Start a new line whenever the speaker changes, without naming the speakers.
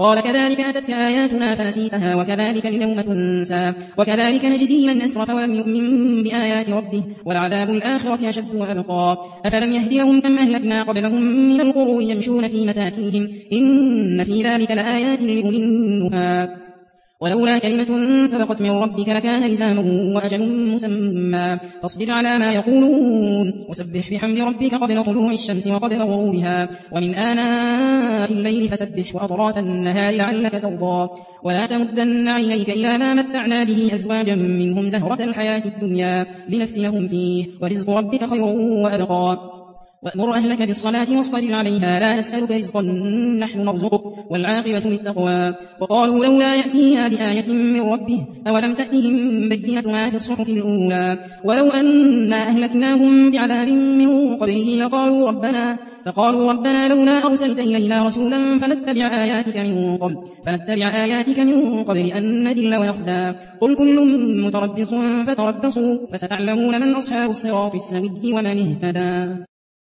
قال كذلك أتتك آياتنا فنسيتها وكذلك اليوم تنسى وكذلك نجزي من أسرف ولم يؤمن بآيات ربه ولعذاب الآخرة أشد وأبقى أفلم يهد لهم كم أهلكنا قبلهم من القرون يمشون في مساكنهم إن في ذلك لآيات لأولي النهى ولولا كلمة سبقت من ربك لكان لزاما وأجل مسمى فاصبر على ما يقولون وسبح بحمد ربك قبل طلوع الشمس وقبل غروبها ومن آناء الليل فسبح وأطراف النهار لعلك ترضى ولا تمدن عينيك إلى ما متعنا به أزواجا منهم زهرة الحياة الدنيا لنفتنهم فيه ورزق ربك خير وأبقى وأمر أهلك بالصلاة واصطبر عليها لا نسألك رزقا نحن نرزقك والعاقبة للتقوى وقالوا لولا يأتينا بآية من ربه أولم تأتهم بينة ما في الصحف الأولى ولو أنا أهلكناهم بعذاب من قبله لقالوا ربنا لولا أرسلت إلينا رسولا فنتبع آياتك من قبل أن نذل ونخزى قل كل متربص فتربصوا فستعلمون من أصحاب الصراط السوي ومن اهتدى.